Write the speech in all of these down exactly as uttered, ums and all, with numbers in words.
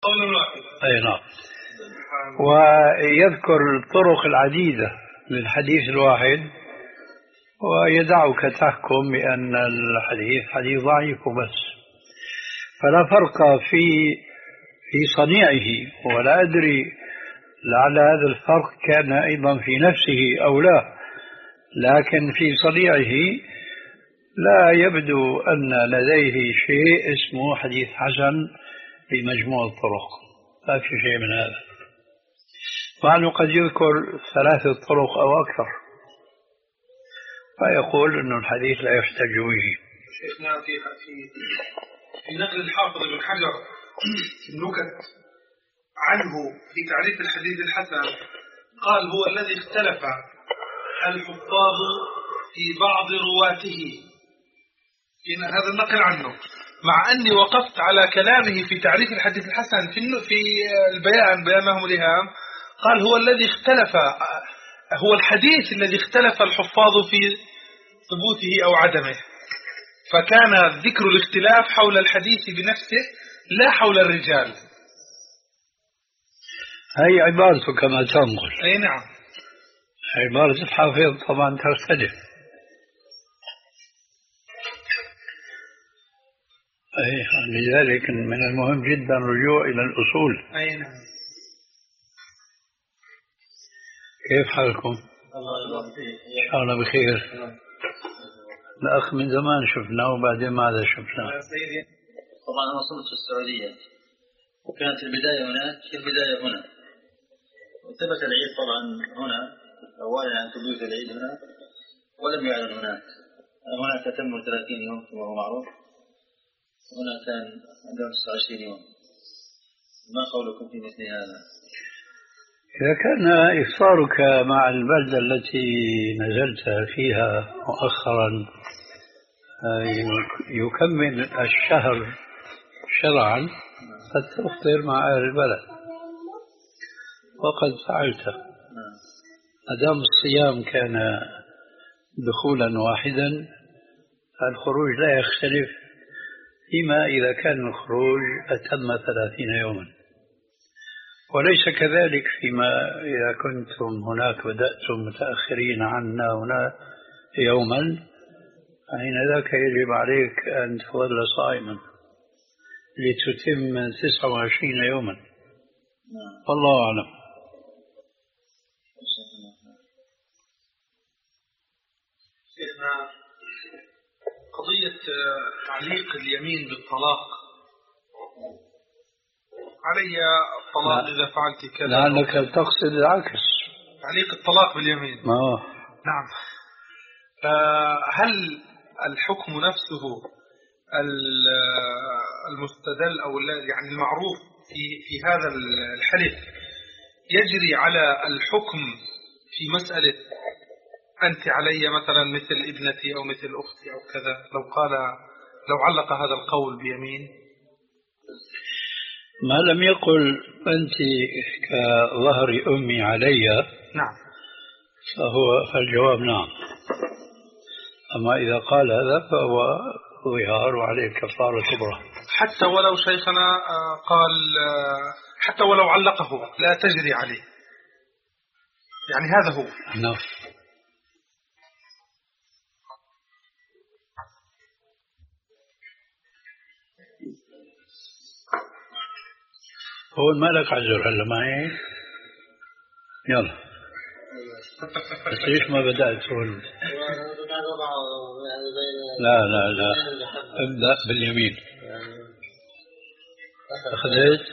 قول واحد. أي نعم. ويذكر الطرق العديدة للحديث الواحد ويدعك تحكم بأن الحديث حديث ضعيف وبس. فلا فرق في في صنيعه، ولا أدري لعل هذا الفرق كان أيضا في نفسه أو لا، لكن في صنيعه لا يبدو أن لديه شيء اسمه حديث حسن بمجموع الطرق، لا في شيء من هذا، مع أنه قد يذكر ثلاثة طرق أو أكثر فيقول أن الحديث لا يحتج به. شيخنا في في نقل الحافظ ابن حجر في النكت عنه في تعريف الحديث الحسن قال هو الذي اختلف الحفاظ في بعض رواته، إن هذا النقل عنه، مع أني وقفت على كلامه في تعريف الحديث الحسن في في البيان بيان ما هو الإهام، قال هو الذي اختلف، هو الحديث الذي اختلف الحفاظ في ثبوته أو عدمه، فكان ذكر الاختلاف حول الحديث بنفسه لا حول الرجال. هي عبارته كما تنقل. أي نعم. عبارة الحافظ طبعا تختلف. أي لذلك من المهم جدا الرجوع إلى الأصول. أي نعم. كيف حالكم؟ إن شاء الله بخير. الأخ من زمان شفناه وبعدين ماذا شفناه؟ طبعا أنا وصلت في السعودية وكانت البداية هناك البداية هنا، وثبت العيد طبعا هنا أولا عن ثبوت العيد هنا ولم يعلن هناك. هناك تم ثلاثين يوم كما هو معروف، هنا كان عندهم تسعة وعشرين يوم. ما قولكم في مثل هذا؟ إذا كان إفطارك مع البلدة التي نزلت فيها مؤخرا يكمل الشهر شرعا قد تفطر مع أهل البلد، وقد فعلت. أدام الصيام كان دخولا واحدا الخروج لا يختلف، فيما إذا كان الخروج أتم ثلاثين يوما، وليس كذلك فيما إذا كنتم هناك بدأتم متأخرين عنا هنا يوما، فحين ذاك يجب عليك أن تظل صائما لتتم تسعة وعشرين يوما. والله أعلم. شيخنا قضية تعليق اليمين بالطلاق، علي الطلاق إذا فعلت كذا، لأنك تقصد العكس، تعليق الطلاق باليمين. آه. نعم. هل الحكم نفسه المستدل أو يعني المعروف في في هذا الحلف يجري على الحكم في مسألة أنت علي مثلا مثل ابنتي أو مثل أختي أو كذا، لو قال لو علق هذا القول بيمين؟ ما لم يقل أنت كظهر أمي علي، نعم، فهو فالجواب نعم. أما إذا قال هذا فهو ظهار وعليه كفارة كبرى. حتى ولو شيخنا قال حتى ولو علقه لا تجري عليه، يعني هذا هو. نعم. هو المالك عذر هلا معي، يلا بس ليش ما بدأت تقول؟ لا لا لا ابدأ باليمين. أخذت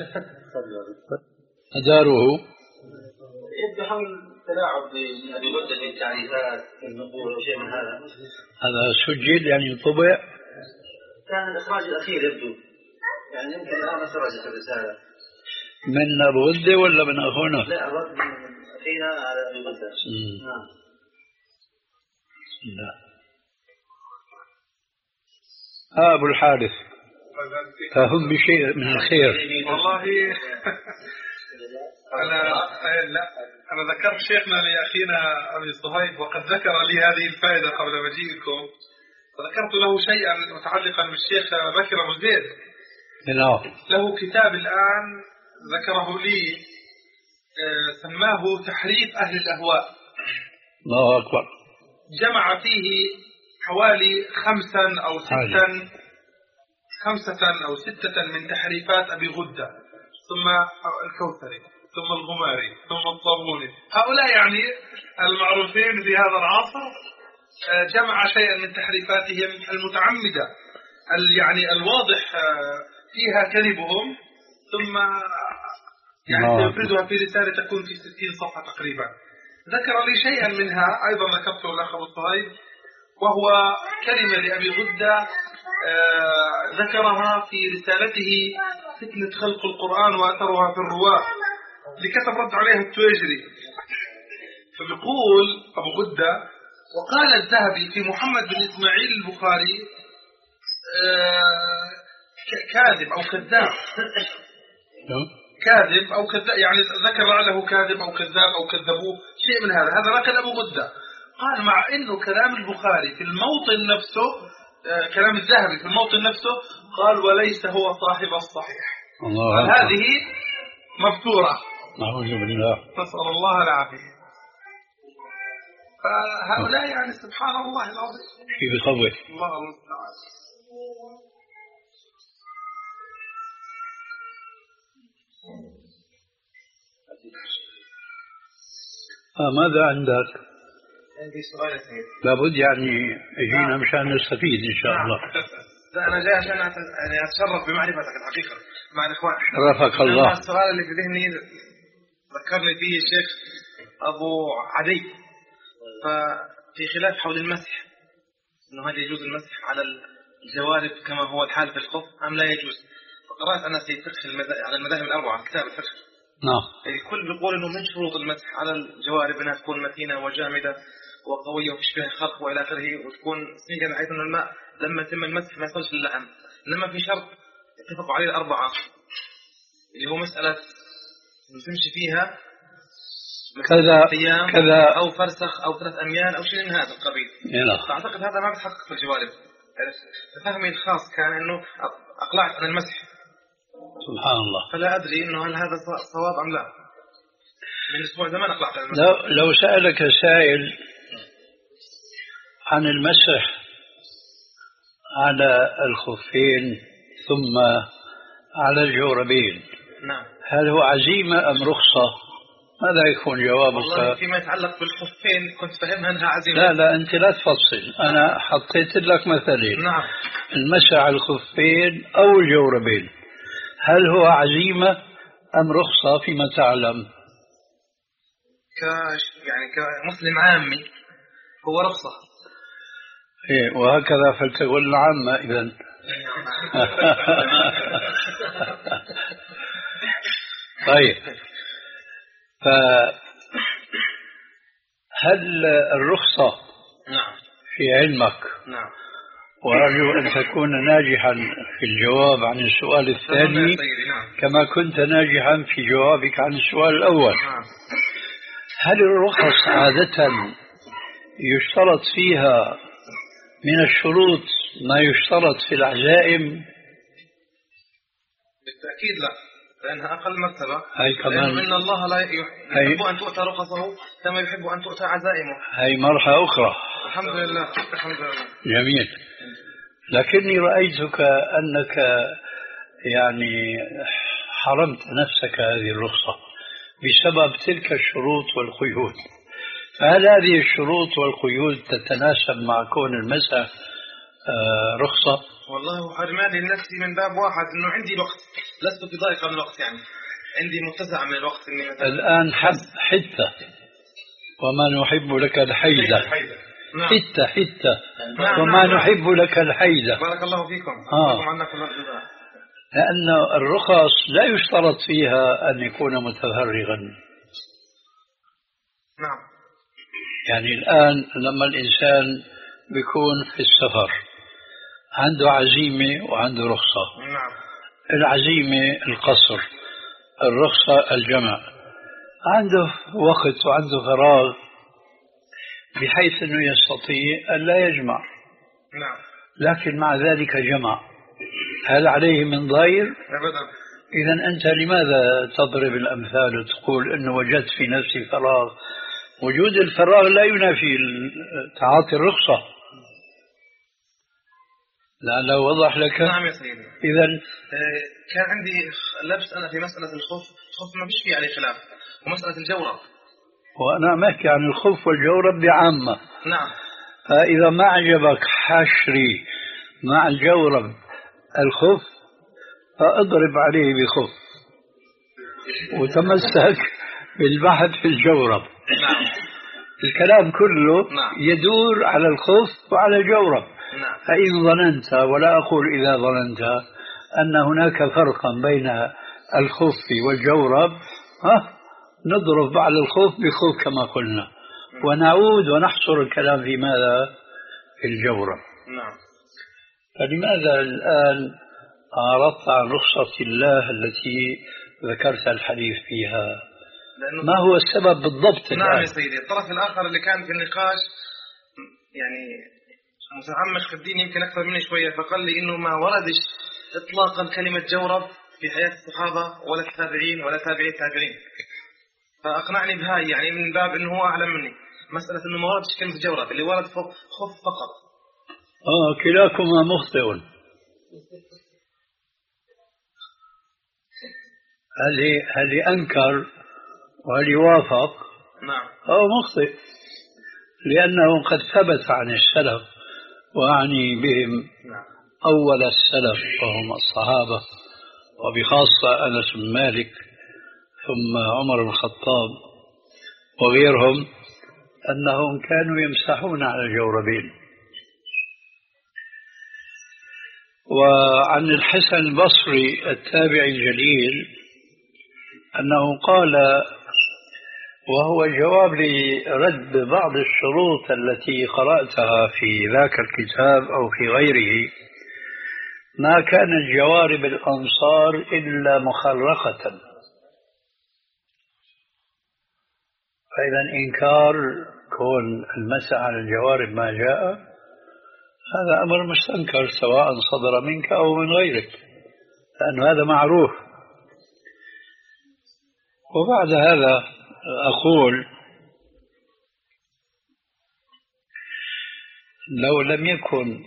أداره يبدأ حول التلاعب بمدة التعريفات النقول أو شيء من هذا. هذا سجل يعني يطبع؟ كان الإخراج الأخير يبدو، يعني يمكن الآن خرجت الرسالة من الرد ولا من أخونا؟ لا، الرد من أخينا على الرد. نعم. لا. آه أبو الحارث، فهم بشيء من الخير. والله أنا لا أنا ذكرت شيخنا لأخينا أبي صهيب وقد ذكر لي هذه الفائدة قبل مجيئكم، وذكرت له شيئا متعلقا بالشيخ بكر أبو زيد. له كتاب الآن ذكره لي سماه تحريف أهل الأهواء. الله أكبر. جمع فيه حوالي خمسا أو ستا خمسة أو ستة من تحريفات أبي غدة، ثم الكوثري، ثم الغماري، ثم الصابوني. هؤلاء يعني المعروفين في هذا العصر. جمع شيئا من تحريفاتهم المتعمدة يعني الواضح فيها كذبهم، ثم يعني سيفردها في رسالة تكون في ستين صفحة تقريبا. ذكر لي شيئا منها أيضا ذكرته الأخ أبو صهيب، وهو كلمة لأبي غدة ذكرها في رسالته فتنة خلق القرآن وأثرها في الرواة، اللي كتب رد عليها التويجري. فبيقول أبو غدة: وقال الذهبي في محمد بن إسماعيل البخاري كاذب أو كذاب. كاذب أو كذاب، يعني ذكر له كاذب أو كذاب أو كذبوه، شيء من هذا. هذا نقل أبو غدة. قال مع إنه كلام البخاري في الموطن نفسه، كلام الذهبي في الموطن نفسه، قال وليس هو صاحب الصحيح. الله هذه مفتورة. نعوذ بالله. نسأل الله العافية. فهؤلاء يعني سبحان الله العظيم. في بخوف. الله المستعان. آه ماذا عندك؟ عندي سؤال يا سيدي. لابد يعني يجينا مشان نستفيد إن شاء الله. لا أنا جاي عشان يعني أتشرف بمعرفتك الحقيقة مع الإخوان. شرفك الله. السؤال اللي في ذهني ذكرني فيه الشيخ أبو عدي، ففي خلاف حول المسح، إنه هل يجوز المسح على الجوارب كما هو الحال في الخف أم لا يجوز. فقرأت أنا في فقه المذاهب على المذاهب الأربعة كتاب الفقه. نعم. الكل بيقول إنه من شروط المسح على الجوارب أنها تكون متينة وجامدة وقوية وفيش فيها خرق وإلى آخره، وتكون سميكة بحيث إنه الماء لما يتم المسح ما يصلش اللحم. إنما في شرط اتفقوا عليه الأربعة اللي هو مسألة تمشي فيها كذا كذا أو فرسخ أو ثلاث أميال أو شيء من هذا القبيل. فأعتقد هذا ما بتحقق في الجوارب. فهمي الخاص كان إنه أقلعت عن المسح. سبحان الله. فلا أدري إنه هل هذا صواب أم لا. من أسبوع زمان أقلعت عن المسح. لو لو سألك سائل عن المسح على الخفين ثم على الجوربين، نعم، هل هو عزيمة أم رخصة؟ ماذا يكون جوابك؟ والله فيما يتعلق بالخفين كنت فهمها أنها عزيمة. لا لا أنت لا تفصل، أنا حطيت لك مثلين. نعم. المسح على الخفين أو الجوربين، هل هو عزيمة أم رخصة فيما تعلم؟ ك يعني كمسلم عامي هو رخصة. إيه، وهكذا فلتقل العامة إذن. طيب، فهل الرخصة نعم في علمك؟ نعم. وأرجو أن تكون ناجحا في الجواب عن السؤال الثاني كما كنت ناجحا في جوابك عن السؤال الأول. هل الرخص عادة يشترط فيها من الشروط ما يشترط في العزائم؟ بالتأكيد لا، لأنها أقل مرتبة. هاي كمان إن الله لا يحب أن تؤتى رخصه كما يحب أن تؤتى عزائمه. هاي مرحلة أخرى. الحمد لله. الحمد لله. جميل. لكني رأيتك أنك يعني حرمت نفسك هذه الرخصة بسبب تلك الشروط والقيود. فهل هذه الشروط والقيود تتناسب مع كون المسح رخصة؟ والله حرماني لنفسي من باب واحد، إنه عندي وقت، لست في ضائقة من الوقت، يعني عندي متسع من الوقت. إني الآن حد حتة وما نحب لك الحيدة. نعم. حتة حتة نعم. وما نعم. نحب لك الحيدة. بارك الله فيكم. آه. عنك الله الجزاء. لأن الرخص لا يشترط فيها أن يكون متفرغا. نعم. يعني الآن لما الإنسان بيكون في السفر عنده عزيمة وعنده رخصة. نعم. العزيمة القصر، الرخصة الجمع. عنده وقت وعنده فراغ بحيث أنه يستطيع أن لا يجمع. نعم. لكن مع ذلك جمع، هل عليه من ضير؟ أبدا. إذا أنت لماذا تضرب الأمثال وتقول أنه وجدت في نفسي فراغ؟ وجود الفراغ لا ينافي تعاطي الرخصة. لعله وضح لك. نعم يا سيدي. إذا كان عندي لبس أنا في مسألة الخوف، الخوف ما فيش فيه عليه خلاف، ومسألة الجورب. وأنا أحكي عن الخوف والجورب بعامة. نعم. فإذا ما عجبك حشري مع الجورب الخوف فاضرب عليه بخوف وتمسك بالبحث في الجورب. نعم. الكلام كله نعم. يدور على الخوف وعلى الجورب. نعم. فإن ظننت، ولا أقول إذا ظننت، أن هناك فرقا بين الخوف والجورب، ها نضرب على الخوف بخوف كما قلنا، ونعود ونحصر الكلام في ماذا؟ في الجورب. نعم. فلماذا الآن أعرضت عن رخصة الله التي ذكرت الحديث فيها؟ ما هو السبب بالضبط؟ نعم يا سيدي، الطرف الآخر اللي كان في النقاش يعني متعمق في الدين يمكن أكثر مني شوية، فقال لي إنه ما وردش إطلاقا كلمة جورب في حياة الصحابة ولا التابعين ولا تابعي التابعين، فأقنعني بهاي يعني من باب إنه هو أعلم مني مسألة إنه ما وردش كلمة جورب، اللي ورد خف فقط. آه كلاكما مخطئ. هل هل أنكر وهل يوافق؟ نعم. هو مخطئ، لأنه قد ثبت عن السلف، وأعني بهم نعم. أول السلف وهم الصحابة، وبخاصة أنس بن مالك ثم عمر بن الخطاب وغيرهم، أنهم كانوا يمسحون على الجوربين. وعن الحسن البصري التابعي الجليل أنه قال، وهو جواب لرد بعض الشروط التي قرأتها في ذاك الكتاب أو في غيره: ما كانت جوارب الأنصار إلا مخرقة. فإذا إنكار كون المسح على الجوارب ما جاء هذا أمر مستنكر، سواء صدر منك أو من غيرك، لأن هذا معروف. وبعد هذا أقول لو لم يكن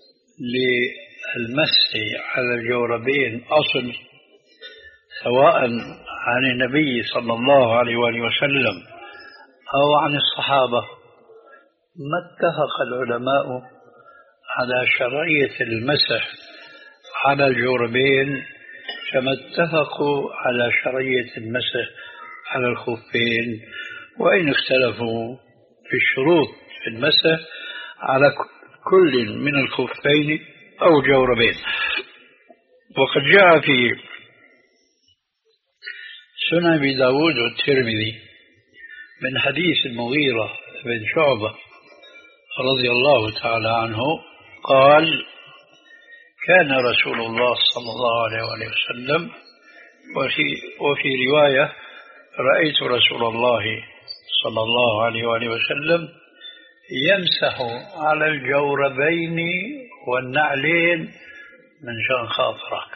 للمسح على الجوربين أصل سواء عن النبي صلى الله عليه وآله وسلم أو عن الصحابة ما اتفق العلماء على شرعية المسح على الجوربين كما اتفقوا على شرعية المسح على الخفين، وإن اختلفوا في الشروط في المسح على كل من الخفين أو جوربين. وقد جاء في سنن أبي داود والترمذي من حديث المغيرة بن شعبة رضي الله تعالى عنه قال: كان رسول الله صلى الله عليه وسلم، وفي, وفي رواية: رأيت رسول الله صلى الله عليه وسلم يمسح على الجوربين والنعلين من شان خاطرك.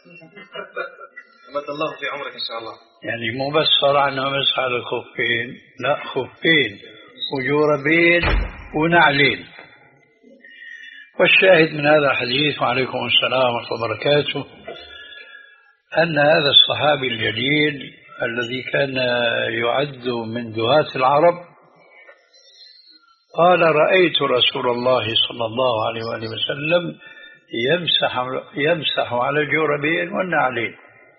مد الله في عمرك إن شاء الله. يعني مو بس صار عنه مسح على الخفين، لا، خفين وجوربين ونعلين. والشاهد من هذا الحديث، وعليكم السلام ورحمة الله وبركاته، أن هذا الصحابي الجليل الذي كان يعد من دهاة العرب قال: رأيت رسول الله صلى الله عليه وآله وسلم يمسح, يمسح على الجوربين والنعلين.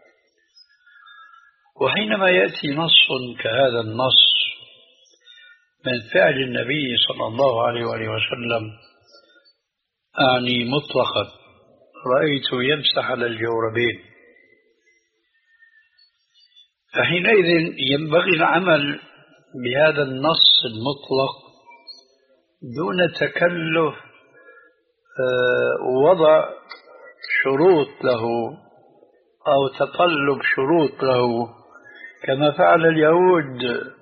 وحينما يأتي نص كهذا النص من فعل النبي صلى الله عليه وآله وسلم، أعني مطلقا رأيت يمسح على الجوربين، فحينئذ ينبغي العمل بهذا النص المطلق دون تكلف وضع شروط له أو تطلب شروط له، كما فعل اليهود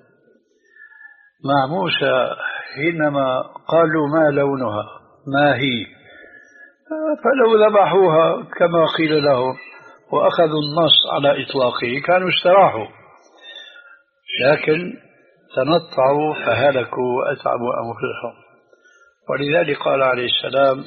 مع موسى حينما قالوا: ما لونها، ما هي؟ فلو ذبحوها كما قيل لهم وأخذوا النص على إطلاقه كانوا استراحوا، لكن تنطعوا فهلكوا وأتعبوا أنفسهم. ولذلك قال عليه السلام: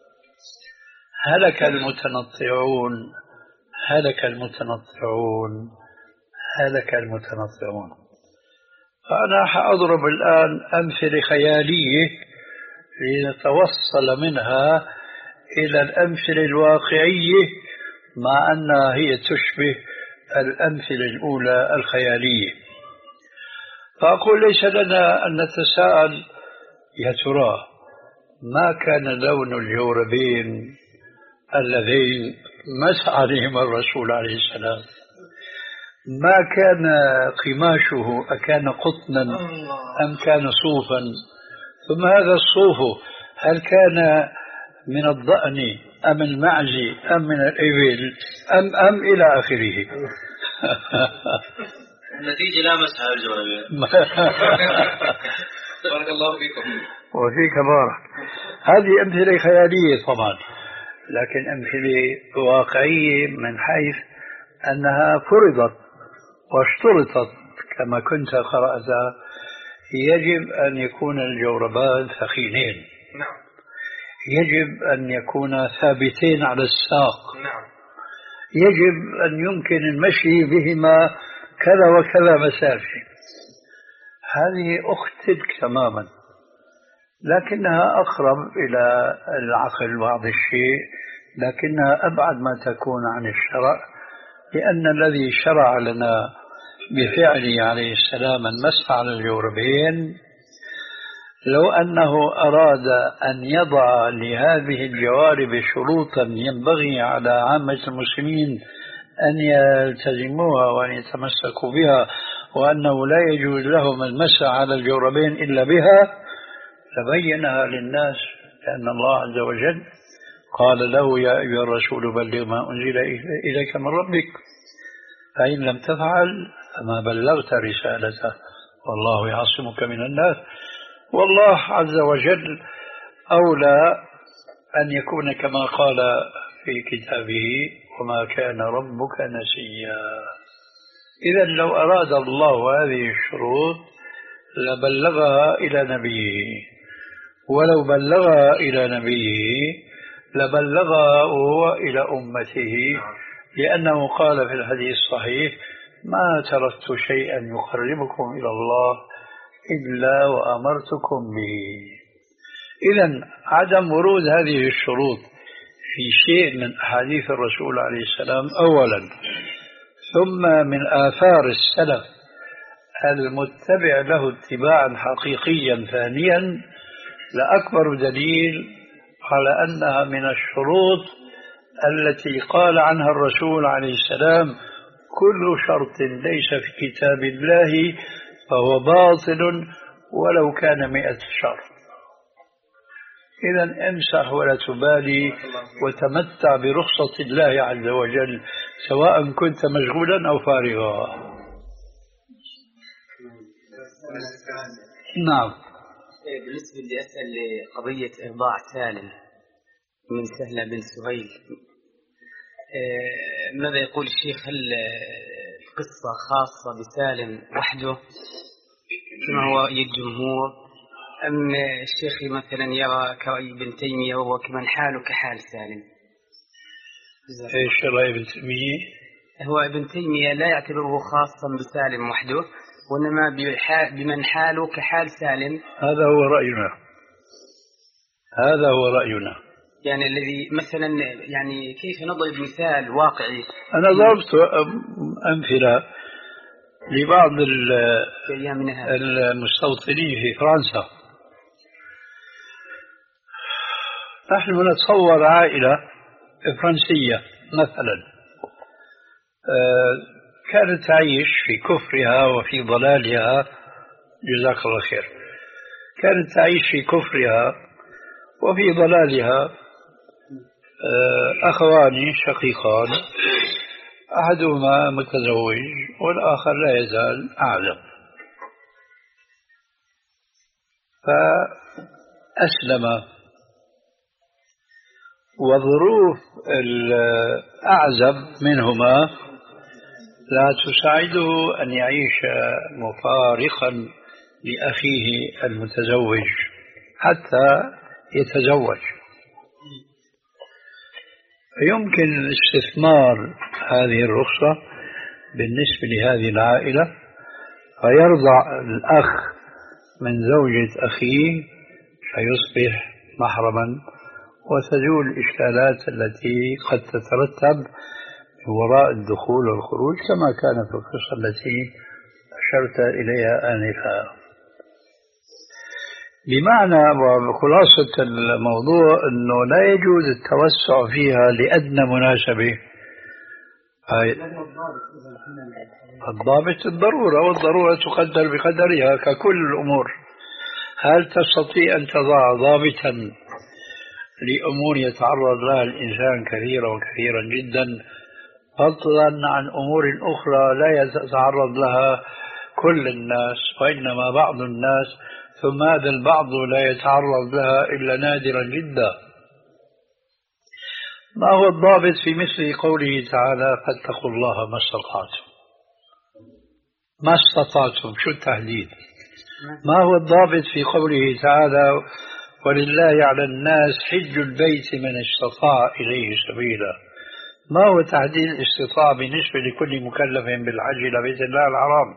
هلك المتنطعون هلك المتنطعون هلك المتنطعون. فأنا حأضرب الآن أمثلة خيالية لنتوصل منها إلى الأمثلة الواقعية، مع أنها هي تشبه الأمثلة الأولى الخيالية. فأقول: ليس لنا أن نتساءل يا ترى ما كان لون الجوربين اللذين مسح عليهما الرسول عليه السلام؟ ما كان قماشه أكان قطنا أم كان صوفا؟ ثم هذا الصوف هل كان من الضأن أم المعز أم من الإبل أم أم إلى آخره. النتيجة لا مسح على الجوربين. بارك الله فيكم. وفيك بارك. هذه أمثلة خيالية طبعا، لكن أمثلة واقعية من حيث أنها فرضت واشترطت كما كنت قرأت. يجب أن يكون الجوربان ثخينين، نعم. يجب أن يكون ثابتين على الساق، نعم. يجب أن يمكن المشي بهما كذا وكذا مسافة. هذه أختك تماما، لكنها أقرب إلى العقل بعض الشيء، لكنها أبعد ما تكون عن الشرع، لأن الذي شرع لنا بفعله عليه السلام المسح على الجوربين لو أنه أراد أن يضع لهذه الجوارب شروطا ينبغي على عامة المسلمين أن يلتزموها وأن يتمسكوا بها، وأنه لا يجوز لهم المسح على الجوربين إلا بها، لبينها للناس. لأن الله عز وجل قال له: يا أيها الرسول بلغ ما أنزل إليك من ربك، فإن لم تفعل فما بلغت رسالته والله يعصمك من الناس. والله عز وجل أولى أن يكون كما قال في كتابه: وما كان ربك نسيا. إذن لو أراد الله هذه الشروط لبلغها إلى نبيه، ولو بلغها إلى نبيه لبلغها هو إلى أمته، لأنه قال في الحديث الصحيح: ما تركت شيئا يقربكم إلى الله إلا وأمرتكم به. إذن عدم ورود هذه الشروط في شيء من أحاديث الرسول عليه السلام أولا، ثم من آثار السلف المتبع له اتباعا حقيقيا ثانيا، لأكبر دليل على أنها من الشروط التي قال عنها الرسول عليه السلام: كل شرط ليس في كتاب الله فهو باطل ولو كان مئة شرط. إذن امسح ولا تبالي وتمتع برخصة الله عز وجل، سواء كنت مشغولا أو فارغا. نعم. بالنسبة لي أسأل قضية إرضاع سالم من سهلة بن سهيل، ماذا يقول الشيخ؟ هل القصة خاصة بسالم وحده كما هو الجمهور، أم الشيخ مثلا يرى كرأي ابن تيمية وهو كمن حاله كحال سالم؟ إيش رأي ابن تيمية؟ هو ابن تيمية لا يعتبره خاصا بسالم وحده، وإنما بمن حاله كحال سالم. هذا هو رأينا، هذا هو رأينا. يعني الذي مثلا يعني كيف نضرب مثال واقعي؟ أنا ضربت أمثلة لبعض المستوطنين في فرنسا. نحن نتصور عائلة فرنسية مثلا كانت تعيش في كفرها وفي ضلالها، جزاك الله خير، كانت تعيش في كفرها وفي ضلالها أخوان شقيقان، أحدهما متزوج والآخر لا يزال أعزب. فأسلم والظروف الأعزب منهما لا تساعده أن يعيش مفارقا لأخيه المتزوج حتى يتزوج. يمكن استثمار هذه الرخصة بالنسبة لهذه العائلة، فيرضع الأخ من زوجة أخيه فيصبح محرما، وتزول الإشكالات التي قد تترتب وراء الدخول والخروج كما كان في القصة التي أشرت إليها آنفا. بمعنى وخلاصة الموضوع أنه لا يجوز التوسع فيها لأدنى مناسبة. الضابط الضرورة، والضرورة تقدر بقدرها ككل الأمور. هل تستطيع أن تضع ضابطا لأمور يتعرض لها الإنسان كثيرا وكثيرا جدا، فضلا عن أمور أخرى لا يتعرض لها كل الناس وإنما بعض الناس، ثم هذا البعض لا يتعرض لها إلا نادرا جدا؟ ما هو الضابط في مثل قوله تعالى فاتقوا الله ما استطعتم؟ ما استطعتم شو التهديد؟ ما هو الضابط في قوله تعالى ولله على الناس حج البيت من استطاع إليه سبيلا؟ ما هو تحديد الاستطاعة بالنسبة لكل مكلف بالحج إلى بيت الله الحرام؟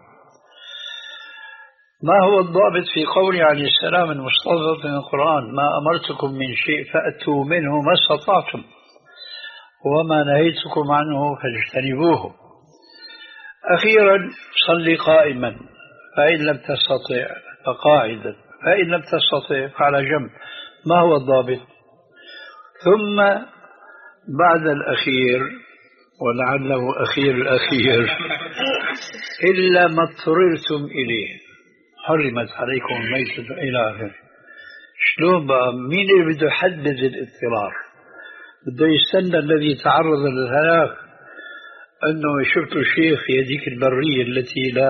ما هو الضابط في قوله عليه السلام المستضبط من القرآن ما أمرتكم من شيء فأتوا منه ما استطعتم وما نهيتكم عنه فاجتنبوه؟ أخيرا صلي قائما، فإن لم تستطع فقاعدا، فإن لم تستطع فعلى جنب. ما هو الضابط؟ ثم بعد الأخير ولعله أخير الأخير إلا ما اضطررتم إليه حرمت عليكم الميتة إلى آخره. شلون بقى؟ مين اللي بده يحدد الاضطرار؟ بده يستنى الذي تعرض للهلاك أنه شفتوا شيخ في هذيك البرية التي لا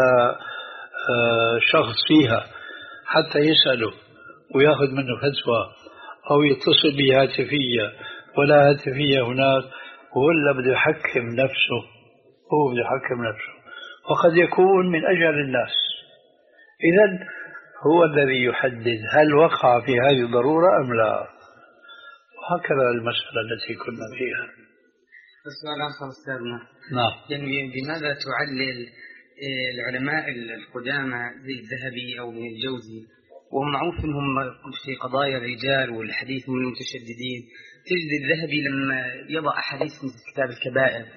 شخص فيها حتى يسأله ويأخذ منه فتوى، أو يتصل به هاتفية ولا هاتفية هناك، ولا بده يحكم نفسه، هو بده يحكم نفسه، وقد يكون من أجل الناس. إذن هو الذي يحدد هل وقع في هذه الضرورة أم لا. وهكذا المسألة التي كنا فيها. السؤال آخر أستاذنا. نعم. يعني بماذا تعلل العلماء القدامى زي الذهبي أو ابن الجوزي، وهم معروف أنهم في قضايا الرجال والحديث من المتشددين، تجد الذهبي لما يضع أحاديث في كتاب الكبائر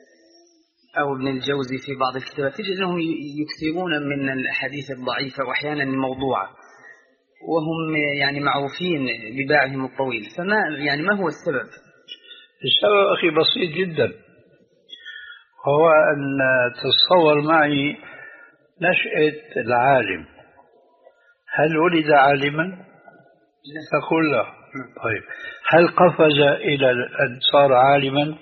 أو ابن الجوزي في بعض الكتابات تجد أنهم يكثرون من الأحاديث الضعيفة وأحيانا الموضوعة، وهم يعني معروفين بباعهم الطويل. فما يعني ما هو السبب؟ السبب أخي بسيط جدا، هو أن تتصور معي نشأة العالم. هل ولد عالما؟ تقول لا. طيب هل قفز إلى أن صار عالما؟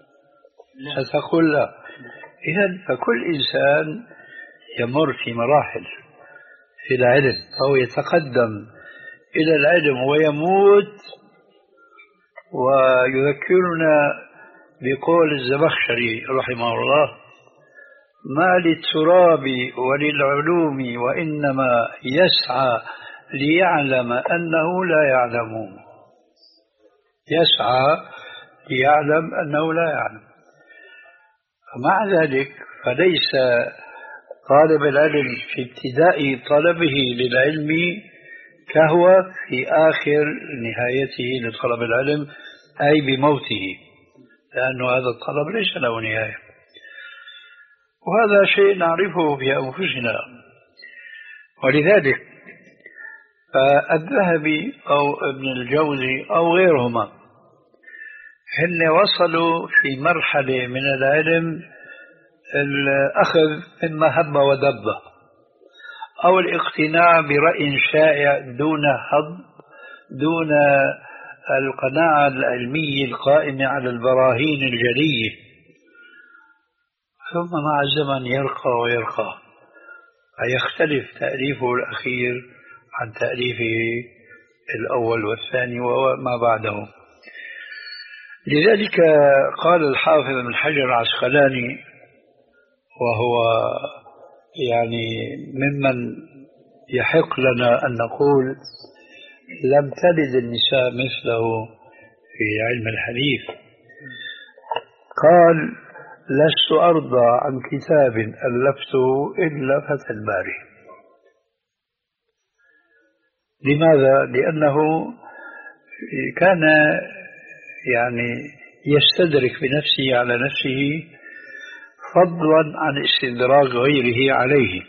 ستقول لا. إذن فكل إنسان يمر في مراحل في العلم، فهو يتقدم إلى العلم ويموت. ويذكرنا بقول الزمخشري رحمه الله ما للتراب وللعلوم وإنما يسعى ليعلم أنه لا يعلم. يسعى ليعلم أنه لا يعلم. مع ذلك فليس طالب العلم في ابتداء طلبه للعلم كهو في آخر نهايته لطلب العلم، أي بموته، لأن هذا الطلب ليس له نهاية. وهذا شيء نعرفه في أنفسنا. ولذلك فالذهبي أو ابن الجوزي أو غيرهما هن وصلوا في مرحلة من العلم الأخذ مما هب ودب، أو الاقتناع برأي شائع دون هض، دون القناعة العلمية القائمة على البراهين الجلية. ثم مع الزمن يرقى ويرقى، فيختلف تأليفه الأخير عن تأليفه الأول والثاني وما بعده. لذلك قال الحافظ ابن حجر العسقلاني، وهو يعني ممن يحق لنا أن نقول لم تلد النساء مثله في علم الحديث، قال: لست أرضى عن كتاب ألفته إلا فتح الباري. لماذا؟ لأنه كان يعني يستدرك بنفسه على نفسه فضلا عن استدراك غيره عليه،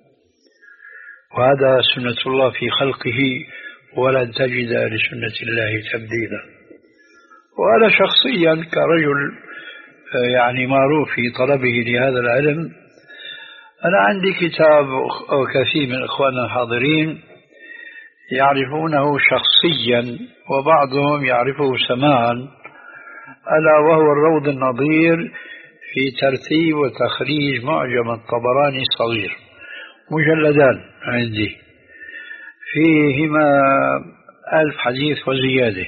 وهذا سنة الله في خلقه، ولن تجد لسنة الله تبديلا. وأنا شخصيا كرجل يعني معروف في طلبه لهذا العلم، أنا عندي كتاب أو كثير من إخواننا الحاضرين يعرفونه شخصيا وبعضهم يعرفه سماعا، ألا وهو الروض النظير في ترتيب وتخريج معجم الطبراني الصغير، مجلدان عندي فيهما ألف حديث وزيادة.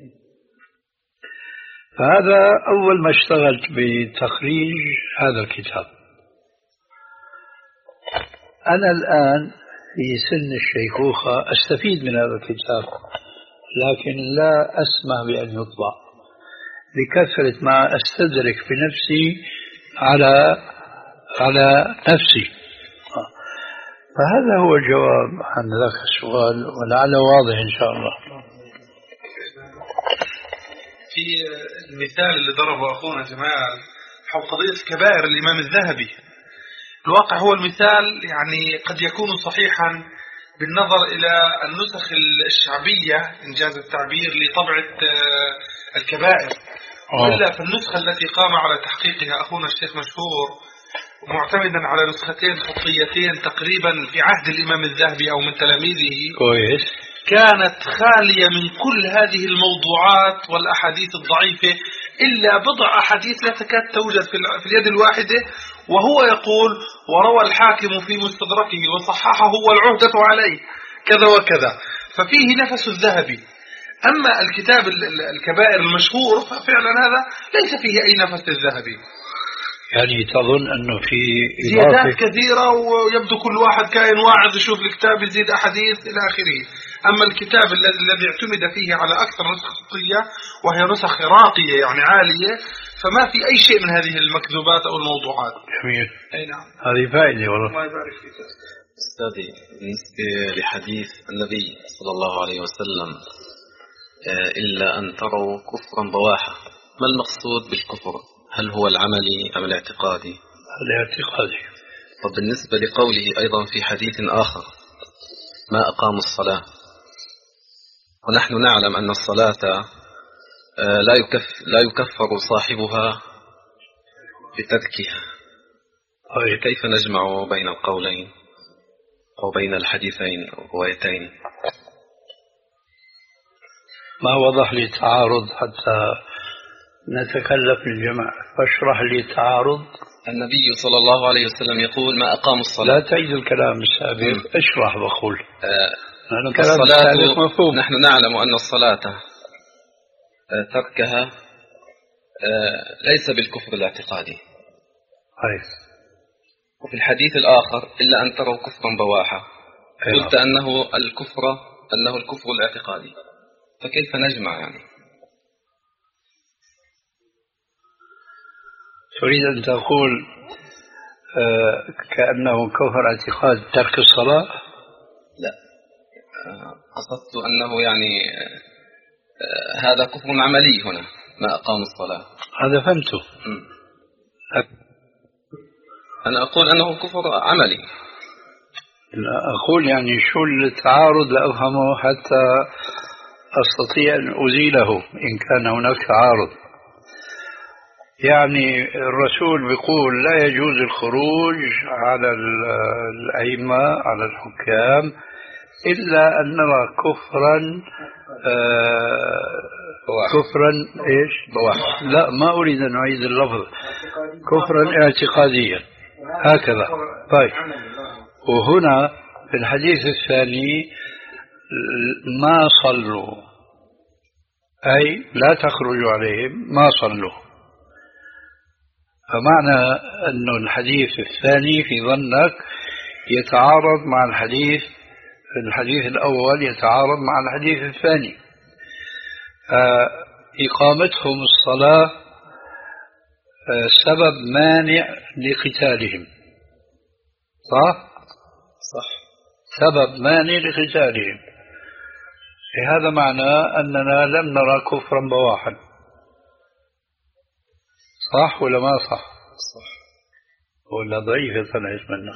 فهذا أول ما اشتغلت بتخريج هذا الكتاب. أنا الآن في سن الشيخوخة أستفيد من هذا الكتاب، لكن لا أسمح بأن يطبع لكثرة ما أستدرك بنفسي على على نفسي. فهذا هو الجواب عن ذاك السؤال، ولعله واضح إن شاء الله. في المثال اللي ضربه أخونا جمال حول قضية كبائر الإمام الذهبي، الواقع هو المثال يعني قد يكون صحيحا بالنظر إلى النسخ الشعبية إنجاز التعبير لطبعة الكبائر، وإلا فالنسخة التي قام على تحقيقها أخونا الشيخ مشهور معتمدا على نسختين خطيتين تقريبا في عهد الإمام الذهبي أو من تلاميذه كويس، كانت خالية من كل هذه الموضوعات والأحاديث الضعيفة إلا بضع أحاديث لا تكاد توجد في اليد الواحدة، وهو يقول: وروى الحاكم في مستدركه وصححه والعهدة عليه كذا وكذا، ففيه نفس الذهبي. أما الكتاب الكبائر المشهور ففعلا هذا ليس فيه أي نفس الذهبي، يعني تظن أنه في زيادات كثيرة ويبدو كل واحد كائن واعظ يشوف الكتاب يزيد أحاديث إلى آخره. أما الكتاب الذي اعتمد فيه على أكثر نسخ خطية وهي نسخ راقية يعني عالية، فما في أي شيء من هذه المكذوبات أو الموضوعات. جميل. أي نعم، هذه فائدة والله. الله يبارك فيك أستاذي. بالنسبة لحديث النبي صلى الله عليه وسلم: إلا أن تروا كفرا بواحا، ما المقصود بالكفر؟ هل هو العملي أم الاعتقادي؟ الاعتقادي. طب بالنسبة لقوله أيضا في حديث آخر: ما أقاموا الصلاة، ونحن نعلم أن الصلاة لا يكف لا يكفر صاحبها بتركها، كيف نجمع بين القولين أو بين الحديثين أو الروايتين؟ ما وضح لي تعارض حتى نتكلف الجمع، فاشرح لي التعارض. النبي صلى الله عليه وسلم يقول: ما أقاموا الصلاة. لا تعيد الكلام السابق، اشرح بقول. آه الصلاة مفهوم. نحن نعلم أن الصلاة آه تركها آه ليس بالكفر الاعتقادي. أي. وفي الحديث الآخر: إلا أن تروا كفرا بواحا، قلت أنه الكفر أنه الكفر الاعتقادي، فكيف نجمع يعني؟ تريد أن تقول آه كأنه كفر اعتقاد ترك الصلاة؟ لا، قصدت أنه يعني آه هذا كفر عملي هنا، ما أقام الصلاة. هذا فهمته. م. أنا أقول أنه كفر عملي. لا أقول يعني شو التعارض لأفهمه حتى أستطيع أن أزيله إن كان هناك تعارض. يعني الرسول بيقول لا يجوز الخروج على الأئمة على الحكام إلا أن نرى كفرا آه كفرا إيش بواح. لا، ما أريد أن أعيد اللفظ. كفرا اعتقاديا هكذا. طيب، وهنا في الحديث الثاني: ما صلوا أي لا تخرجوا عليهم ما صلوا. فمعنى أن الحديث الثاني في ظنك يتعارض مع الحديث الحديث الأول يتعارض مع الحديث الثاني. إقامتهم الصلاة سبب مانع لقتالهم، صح؟ صح. سبب مانع لقتالهم. هذا معناه أننا لم نرى كفرا بواحا، صح ولا ما صح؟ صح. ولا ضعيفة طلعت منه؟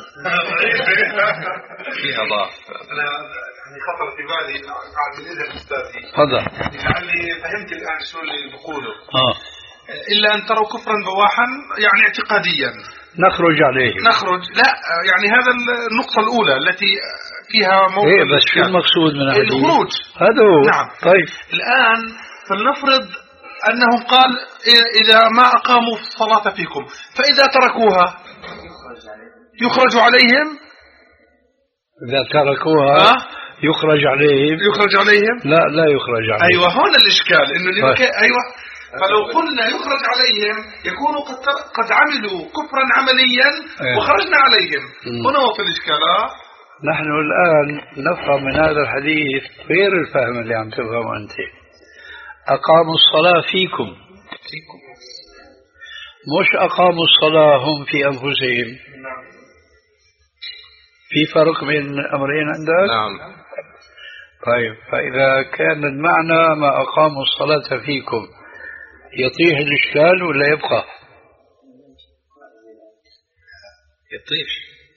فيها ضعف. أنا يعني خطر في بالي بعد الإذن أستاذي. تفضل. لعلي فهمت الآن شو اللي بقوله. آه. إلا أن تروا كفرا بواحا يعني اعتقاديا نخرج عليه. نخرج لا يعني هذا النقطة الأولى التي فيها موضوع إيه بس شو المقصود من الحديث؟ الخروج. هذا هو. نعم. طيب الآن فلنفرض أنه قال إذا ما أقاموا الصلاة فيكم فإذا تركوها يخرج عليهم. إذا تركوها أه؟ يخرج عليهم. يخرج عليهم. لا لا يخرج عليهم. أيوة هنا الإشكال إنه طيب. أيوة فلو قلنا يخرج عليهم يكونوا قد قد عملوا كفرا عمليا أيه. وخرجنا عليهم. مم. هنا وصل الإشكال. نحن الآن نفهم من هذا الحديث غير الفهم اللي عم تفهمه أنت. أقاموا الصلاة فيكم فيكم مش أقاموا الصلاة هم في أنفسهم. في فرق بين الأمرين عندك؟ نعم. طيب فإذا كان المعنى ما أقاموا الصلاة فيكم يطيح الإشكال ولا يبقى؟ يطيح.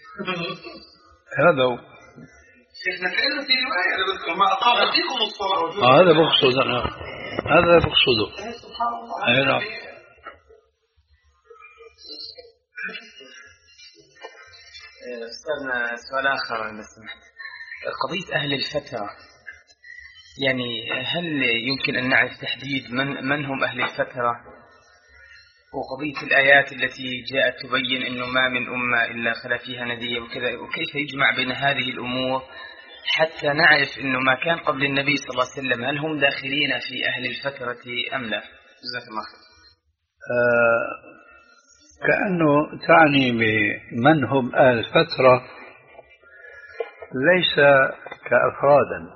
هذا هو. شيخنا كأنه في رواية لبذكر ما أقام فيكم الصلاة. آه هذا بقصد أنا، هذا بقصده. سبحان الله. أي نعم. أستاذنا سؤال آخر بس قضية أهل الفترة، يعني هل يمكن أن نعرف تحديد من من هم أهل الفترة؟ وقضية الآيات التي جاءت تبين أنه ما من أمة إلا خلا فيها نذير وكذا، وكيف يجمع بين هذه الأمور حتى نعرف أنه ما كان قبل النبي صلى الله عليه وسلم هل هم داخلين في أهل الفترة أم لا؟ جزاك الله خير. آه كأنه تعني بمن هم أهل الفترة ليس كأفرادا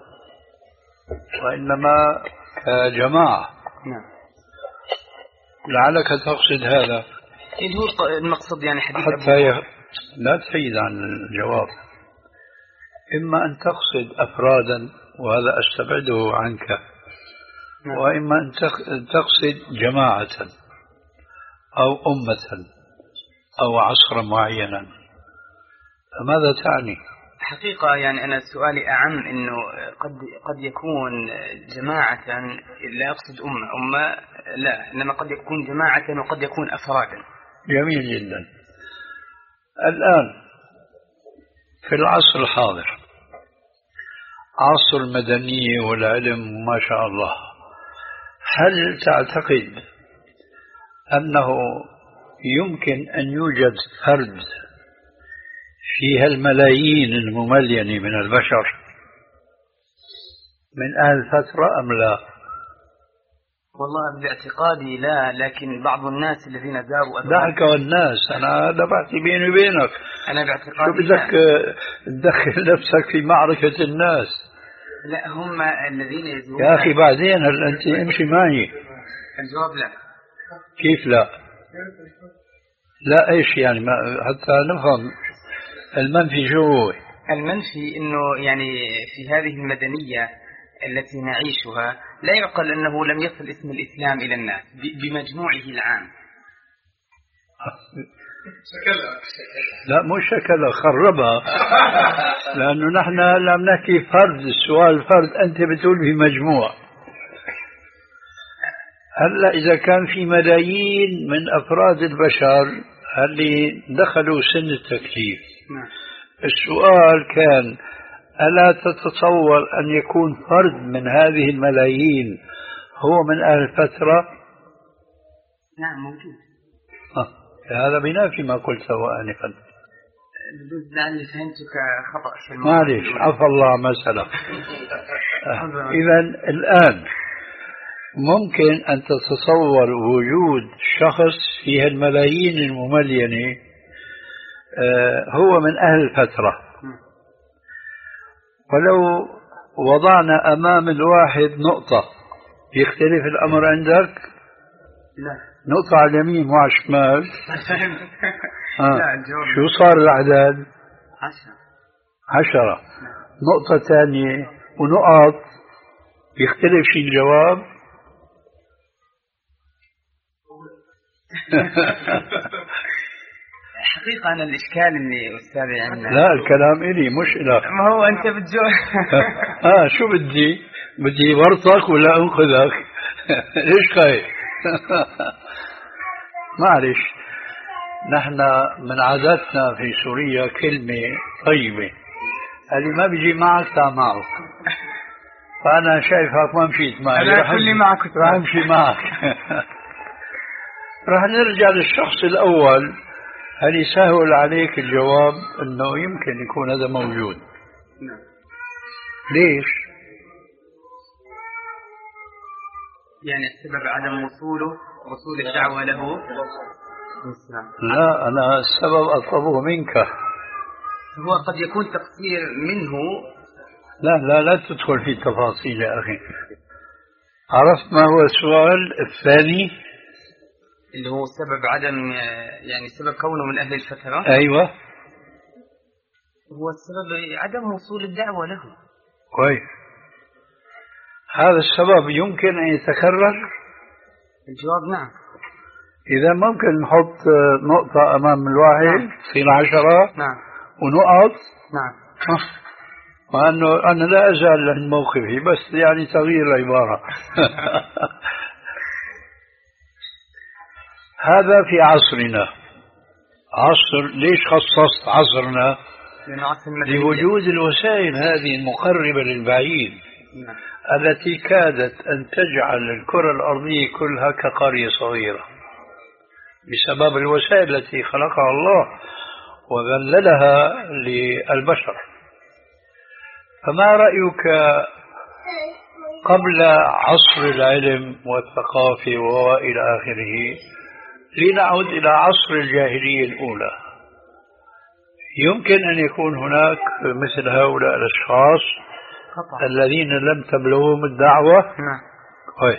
وإنما كجماعة. نعم. لعلك تقصد هذا. إذ هو المقصد يعني حديث حتى ي... لا تحيد عن الجواب. إما أن تقصد أفرادا وهذا أستبعده عنك. نعم. وإما أن تقصد جماعة أو أمة أو عصرا معينا. فماذا تعني؟ حقيقة يعني أنا سؤالي أعم إنه قد قد يكون جماعة لا أقصد أمة أمة لا إنما قد يكون جماعة وقد يكون أفرادا. جميل جدا. الآن في العصر الحاضر عصر المدنية والعلم ما شاء الله، هل تعتقد أنه يمكن أن يوجد فرد فيها الملايين المملينة من البشر من أهل الفترة أم لا؟ والله باعتقادي لا، لكن بعض الناس الذين زاروا دعك والناس، أنا هذا بحثي بيني وبينك. أنا باعتقادي شو بدك تدخل نفسك في معركة الناس؟ لا هم الذين يزورون. يا أخي بعدين هل أنت امشي معي. الجواب لا. كيف لا؟ لا إيش يعني ما حتى نفهم المنفي شو هو؟ المنفي إنه يعني في هذه المدنية التي نعيشها لا يعقل أنه لم يصل اسم الإسلام إلى الناس بمجموعه العام. لا مو شكلها خربها. لأنه نحن لم نحكي فرد، السؤال فرد أنت بتقول في مجموع. هلا إذا كان في ملايين من أفراد البشر اللي دخلوا سن التكليف، السؤال كان ألا تتصور أن يكون فرد من هذه الملايين هو من أهل الفترة؟ نعم موجود. آه. هذا بنافي ما قلته آنفا. لعلي فهمتك خطأ في الموضوع. معلش عفى الله ما سلف. إذا الآن ممكن أن تتصور وجود شخص في الملايين المملينة هو من أهل الفترة، ولو وضعنا أمام الواحد نقطة يختلف الأمر عندك؟ لا. نقطة على اليمين وعلى الشمال. آه. لا، شو صار الأعداد؟ عشرة. عشرة. نقطة ثانية ونقط يختلف شيء الجواب؟ حقيقة أنا الإشكال اللي أستاذي عندنا، لا الكلام إلي مش إلك. ما هو أنت بتجوز. آه شو بدي؟ بدي ورطك ولا أنقذك؟ ليش خايف؟ معلش، نحن من عاداتنا في سوريا كلمة طيبة، اللي ما بيجي معك تعال معه. فأنا شايفك ما مشيت معي، أنا كلي معك رح أمشي معك. رح نرجع للشخص الأول. هل يسهل عليك الجواب أنه يمكن يكون هذا موجود؟ نعم. ليش؟ يعني السبب عدم وصوله وصول الدعوة له. لا، أنا السبب أطلبه منك. هو قد يكون تقصير منه. لا لا لا تدخل في تفاصيل يا أخي. عرفت ما هو السؤال الثاني؟ اللي هو سبب عدم، يعني سبب كونه من أهل الفترة. أيوة. هو السبب عدم وصول الدعوة له. كويس. هذا السبب يمكن أن يتكرر؟ الجواب نعم. إذا ممكن نحط نقطة أمام الواحد تصير عشرة. نعم. ونقط. نعم. مع أنه أنا لا أزال عند موقفي، بس يعني تغيير العبارة. هذا في عصرنا. عصر ليش خصصت عصرنا؟ لوجود الوسائل هذه المقربة للبعيد. نعم. التي كادت أن تجعل الكرة الأرضية كلها كقرية صغيرة بسبب الوسائل التي خلقها الله وذللها للبشر. فما رأيك قبل عصر العلم والثقافة وإلى آخره، لنعود إلى عصر الجاهلية الأولى؟ يمكن أن يكون هناك مثل هؤلاء الأشخاص قطع. الذين لم تبلغهم الدعوة. نعم. طيب.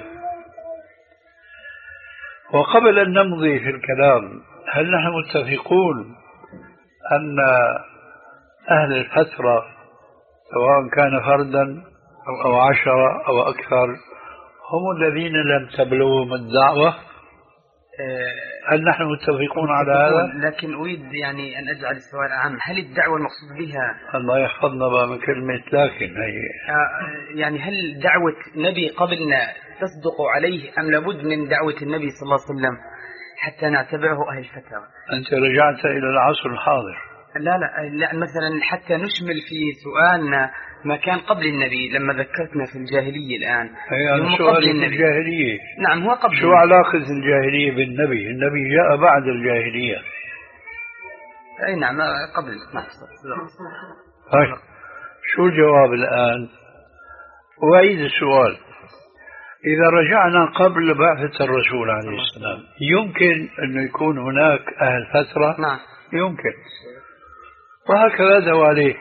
وقبل أن نمضي في الكلام، هل نحن متفقون أن أهل الفترة سواء كان فردا أو عشرة أو أكثر هم الذين لم تبلغهم الدعوة؟ هل نحن متفقون على هذا؟ لكن أريد يعني أن أجعل السؤال أعم. هل الدعوة المقصود بها، الله يحفظنا بقى من كلمة لكن هي، يعني هل دعوة نبي قبلنا تصدق عليه أم لابد من دعوة النبي صلى الله عليه وسلم حتى نعتبره أهل فترة؟ أنت رجعت إلى العصر الحاضر. لا لا لا، مثلا حتى نشمل في سؤالنا ما كان قبل النبي لما ذكرتنا في الجاهلية الآن. يعني سؤال الجاهلية. نعم هو قبل. شو علاقة الجاهلية بالنبي؟ النبي جاء بعد الجاهلية. أي نعم قبل. نعم. طيب شو الجواب الآن؟ وأعيد السؤال. إذا رجعنا قبل بعثة الرسول عليه السلام يمكن أن يكون هناك أهل فترة؟ نعم يمكن. وهكذا دواليك،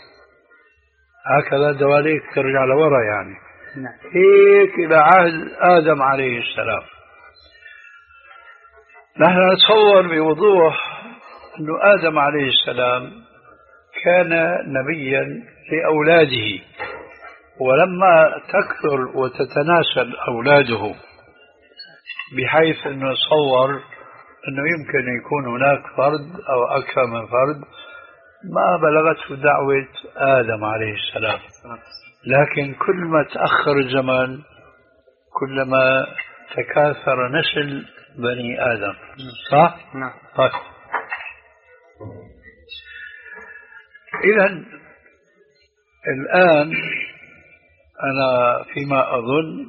هكذا دواليك ترجع لورا يعني. نعم. هيك إلى عهد آدم عليه السلام. نحن نتصور بوضوح أن آدم عليه السلام كان نبيا لأولاده، ولما تكثر وتتناسل أولاده بحيث أنه يتصور أنه يمكن يكون هناك فرد أو أكثر من فرد، ما بلغته دعوة آدم عليه السلام. لكن كل ما تأخر الزمان كلما تكاثر نسل بني آدم. صح؟ نعم. طيب. إذن الآن أنا فيما أظن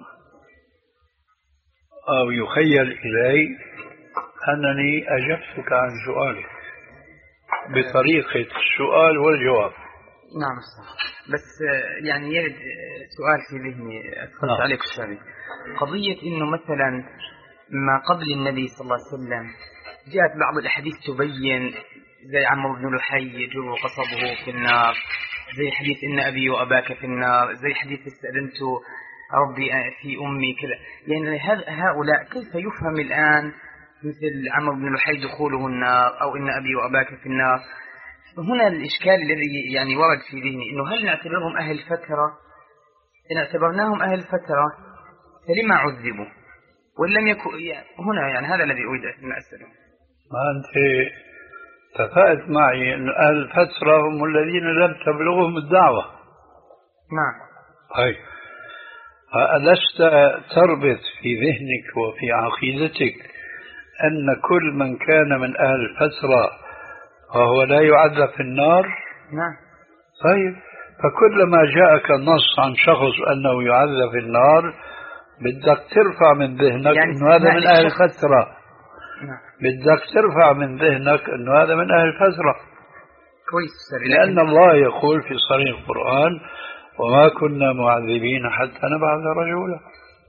أو يخيل إلي أنني أجبتك عن سؤالك بطريقة السؤال والجواب. نعم. بس يعني يرد سؤال في ذهني أدخلت آه. عليك الشابي، قضية إنه مثلا ما قبل النبي صلى الله عليه وسلم جاءت بعض الأحاديث تبين زي عمرو بن لحي يجر قصبه في النار، زي حديث إن أبي وأباك في النار، زي حديث استأذنت ربي في أمي كذا. يعني هؤلاء كيف يفهم الآن مثل عمرو بن لحي دخوله النار أو إن أبي وأباك في النار؟ هنا الإشكال الذي يعني ورد في ذهني إنه هل نعتبرهم أهل فترة؟ إن اعتبرناهم أهل فترة فلما عذبوا؟ ولم يكن يعني هنا يعني هذا الذي أريد أن أسأله. ما أنت اتفقت معي أن أهل الفترة هم الذين لم تبلغهم الدعوة. نعم. طيب ألست تربط في ذهنك وفي عقيدتك أن كل من كان من أهل الفترة وهو لا يعذب في النار؟ نعم. طيب فكلما جاءك النص عن شخص أنه يعذب في النار بدك ترفع من ذهنك يعني أنه هذا من أهل الفترة. نعم. بدك ترفع من ذهنك أنه هذا من أهل الفترة. كويس. لأن الله يقول في صريح القرآن وما كنا معذبين حتى نبعث رسولا.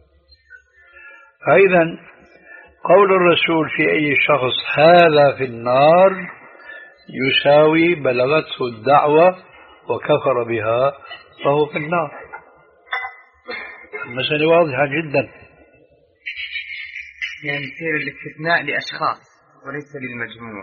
فإذا قول الرسول في أي شخص هذا في النار يساوي بلغته الدعوة وكفر بها فهو في النار. المسألة واضحة جدا. يعني يصير الاستثناء لأشخاص وليس للمجموع.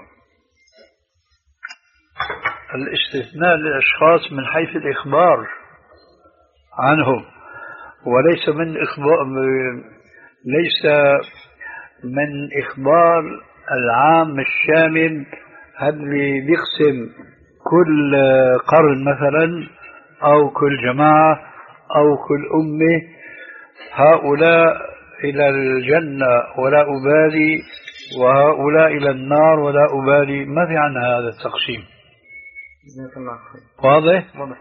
الاستثناء للأشخاص من حيث الإخبار عنهم وليس من إخبار ليس من إخبار العام الشامل اللي بيقسم كل قرن مثلا أو كل جماعة أو كل أمة هؤلاء إلى الجنة ولا أبالي وهؤلاء إلى النار ولا أبالي. ما في عن هذا التقسيم. جزاك الله خير. واضح؟ واضح.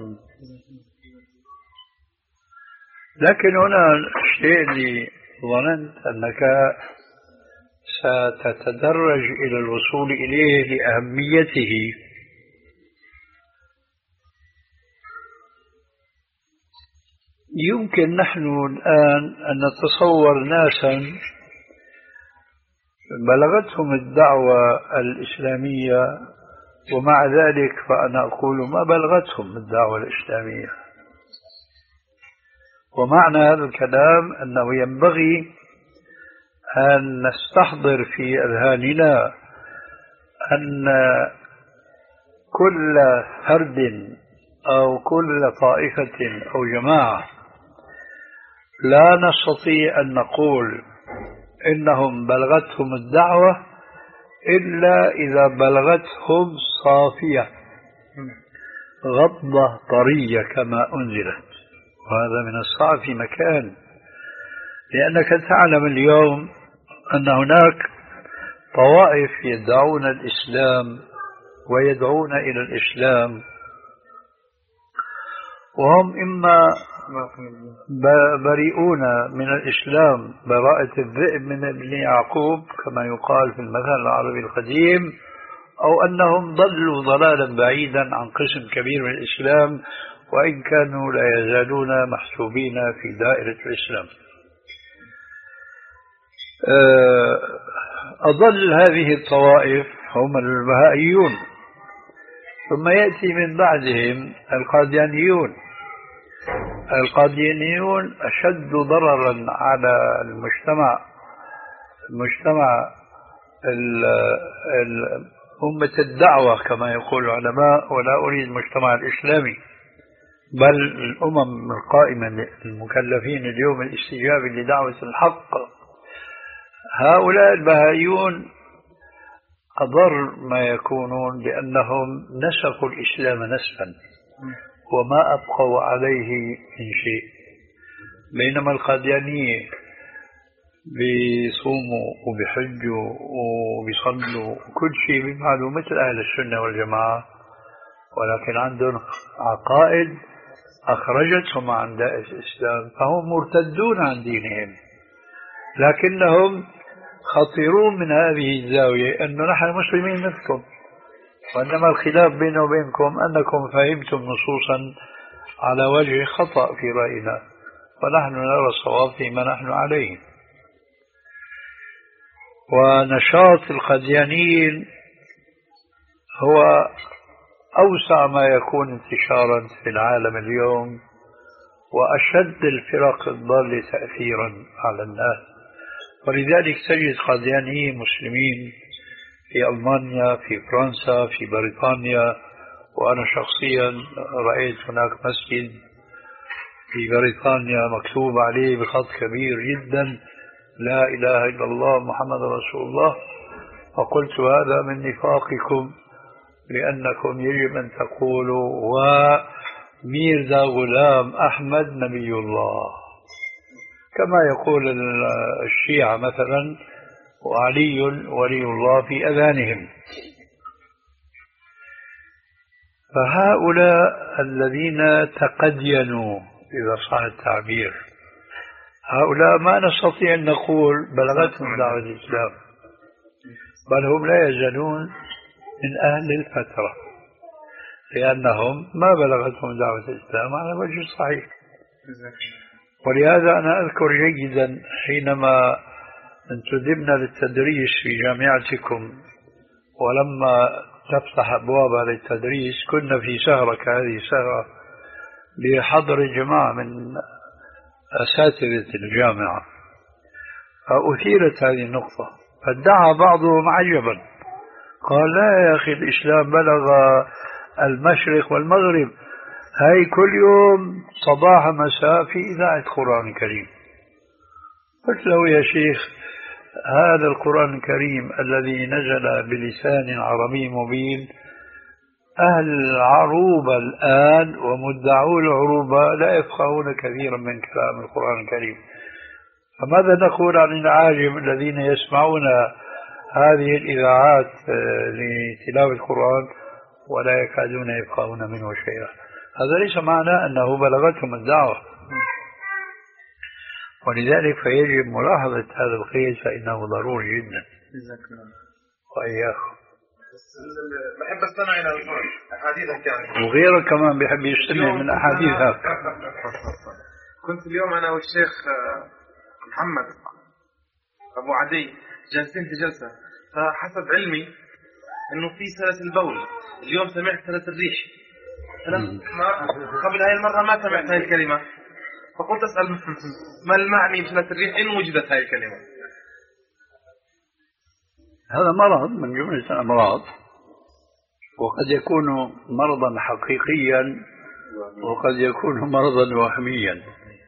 لكن هنا الشيء اللي ظننت أنك ستتدرج إلى الوصول إليه لأهميته، يمكن نحن الآن أن نتصور ناسا بلغتهم الدعوة الإسلامية ومع ذلك فأنا أقول ما بلغتهم الدعوة الإسلامية. ومعنى هذا الكلام أنه ينبغي أن نستحضر في أذهاننا أن كل فرد أو كل طائفة أو جماعة لا نستطيع أن نقول إنهم بلغتهم الدعوة إلا إذا بلغتهم صافية غضة طرية كما أنزلت، وهذا من الصعب في مكان. لأنك تعلم اليوم أن هناك طوائف يدعون الإسلام ويدعون إلى الإسلام وهم إما بريئون من الإسلام براءة الذئب من ابن يعقوب كما يقال في المثل العربي القديم، أو أنهم ضلوا ضلالا بعيدا عن قسم كبير من الإسلام وإن كانوا لا يزالون محسوبين في دائرة الإسلام. أضل هذه الطوائف هم البهائيون، ثم يأتي من بعدهم القاديانيون. القاديانيون أشد ضررا على المجتمع المجتمع أمة الدعوة كما يقول العلماء، ولا أريد المجتمع الإسلامي بل الأمم القائمة المكلفين اليوم الاستجابة لدعوة الحق. هؤلاء البهائيون أضر ما يكونون لأنهم نسخوا الإسلام نسفا وما أبقوا عليه من شيء، بينما القاديانية بيصوموا وبيحجوا وبيصلوا وكل شيء بيفعلوا مثل أهل السنة والجماعة، ولكن عندهم عقائد أخرجتهم عن دائرة الإسلام فهم مرتدون عن دينهم. لكنهم خطيرون من هذه الزاوية أنه نحن مسلمين مثلكم، وإنما الخلاف بيننا وبينكم أنكم فهمتم نصوصا على وجه خطأ في رأينا، ونحن نرى الصواب فيما نحن عليه. ونشاط القاديانيين هو أوسع ما يكون انتشارا في العالم اليوم، وأشد الفرق الضالة تأثيرا على الناس. ولذلك تجد قاديانيين مسلمين في ألمانيا، في فرنسا، في بريطانيا. وأنا شخصيا رأيت هناك مسجد في بريطانيا مكتوب عليه بخط كبير جدا لا إله إلا الله محمد رسول الله، فقلت هذا من نفاقكم، لأنكم يجب أن تقولوا وميرزا غلام أحمد نبي الله، كما يقول الشيعة مثلا وعلي ولي الله في أذانهم. فهؤلاء الذين تقدينوا إذا صح التعبير، هؤلاء ما نستطيع أن نقول بلغتهم دعوة الإسلام، بل هم لا يزالون من أهل الفترة، لأنهم ما بلغتهم دعوة الإسلام على وجه صحيح. ولهذا أنا أذكر جيدا حينما انتدبنا للتدريس في جامعتكم، ولما تفتح أبوابها للتدريس كنا في سهرة كهذه السهرة بحضر جماعة من أساتذة الجامعة، فأثيرت هذه النقطة، فادعى بعضهم عجبا، قال لا يا أخي الإسلام بلغ المشرق والمغرب، هاي كل يوم صباح مساء في إذاعة القرآن الكريم. قلت له يا شيخ هذا القرآن الكريم الذي نزل بلسان عربي مبين، أهل العروبة الآن ومدعو العروبة لا يفقهون كثيرا من كلام القرآن الكريم، فماذا نقول عن العاجم الذين يسمعون هذه الإذاعات لتلاوة القرآن ولا يكادون يفقهون منه شيئا؟ هذا ليس معنى أنه بلغتهم الدعوة. ولذلك فيجب ملاحظة هذا القيد، فإنه ضروري جدا. وإياكم بحب استمع إلى أحاديثك يعني، وغيرك كمان بيحب يستمع من أحاديثك. كنت اليوم أنا والشيخ محمد أبو عدي جالسين في جلسة، فحسب علمي إنه في سلس البول، اليوم سمعت سلس الريح، قبل هاي المرة ما سمعت هاي الكلمة، فقلت أسأل ما المعني بسلس الريح إن وجدت هاي الكلمة؟ هذا مرض من جملة الأمراض، وقد يكون مرضا حقيقيا وقد يكون مرضا وهميا.